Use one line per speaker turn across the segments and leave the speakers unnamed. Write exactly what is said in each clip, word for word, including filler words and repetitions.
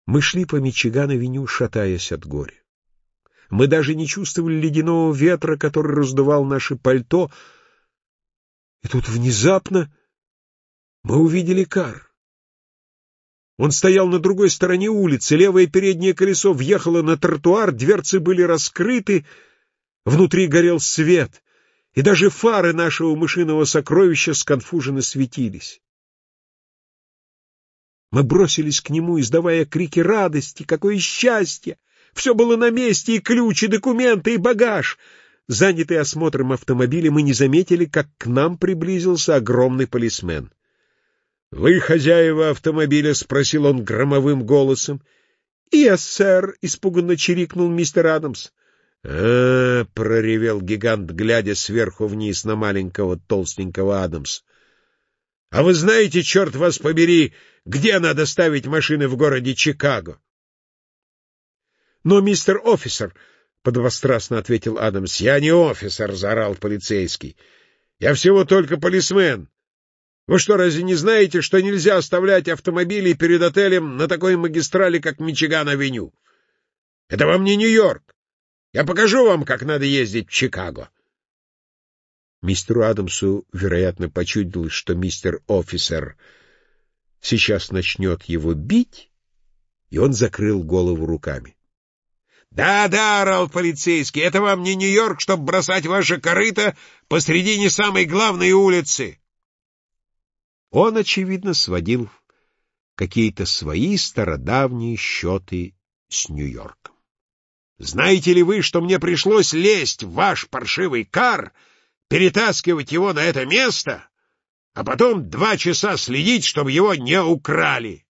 Мы шли по Мичиган-авеню, шатаясь от горя. Мы даже не чувствовали ледяного ветра, который раздувал наше пальто. И тут внезапно мы увидели Кар. Он стоял на другой стороне улицы, левое переднее колесо въехало на тротуар, дверцы были раскрыты, внутри горел свет, и даже фары нашего мышиного сокровища сконфуженно светились. Мы бросились к нему, издавая крики радости. Какое счастье! Все было на месте, и ключ, и документы, и багаж. Занятые осмотром автомобиля, мы не заметили, как к нам приблизился огромный полисмен. — Вы хозяева автомобиля? — спросил он громовым голосом. — Yes, сэр, — испуганно чирикнул мистер Адамс. — А, — проревел гигант, глядя сверху вниз на маленького толстенького Адамса. — А вы знаете, черт вас побери, где надо ставить машины в городе Чикаго? — Но, мистер офицер, — подвострастно ответил Адамс. — Я не офицер, — заорал полицейский. — Я всего только полисмен. Вы что, разве не знаете, что нельзя оставлять автомобили перед отелем на такой магистрали, как Мичиган-авеню? Это вам не Нью-Йорк. Я покажу вам, как надо ездить в Чикаго. Мистеру Адамсу, вероятно, почудилось, что мистер офицер сейчас начнет его бить, и он закрыл голову руками. «Да, да, — орал полицейский, — это вам не Нью-Йорк, чтобы бросать ваше корыто посредине самой главной улицы!» Он, очевидно, сводил какие-то свои стародавние счеты с Нью-Йорком. «Знаете ли вы, что мне пришлось лезть в ваш паршивый кар, перетаскивать его на это место, а потом два часа следить, чтобы его не украли?»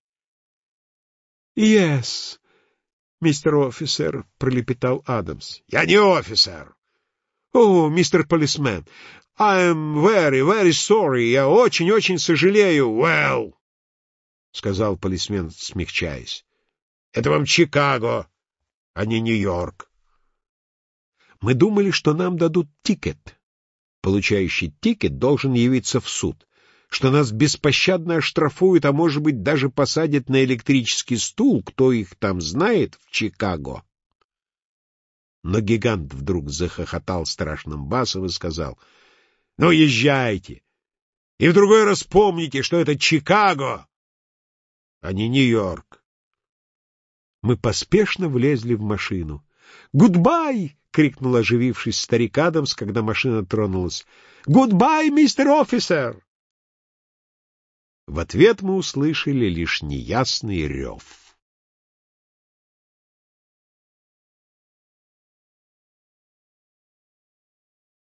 «Yes, мистер офицер», — пролепетал Адамс. — Я не офицер. — О, мистер полисмен, I am very, very sorry. Я очень-очень сожалею. — Well, — сказал полисмен, смягчаясь, — это вам Чикаго, а не Нью-Йорк. Мы думали, что нам дадут тикет. Получающий тикет должен явиться в суд, что нас беспощадно оштрафуют, а, может быть, даже посадят на электрический стул, кто их там знает, в Чикаго. Но гигант вдруг захохотал страшным басом и сказал: — Ну, езжайте, и в другой раз помните, что это Чикаго, а не Нью-Йорк. Мы поспешно влезли в машину. «Гудбай!» — крикнул, оживившись, старик Адамс, когда машина тронулась. «Гудбай, мистер офицер!» В ответ мы услышали лишь неясный рев.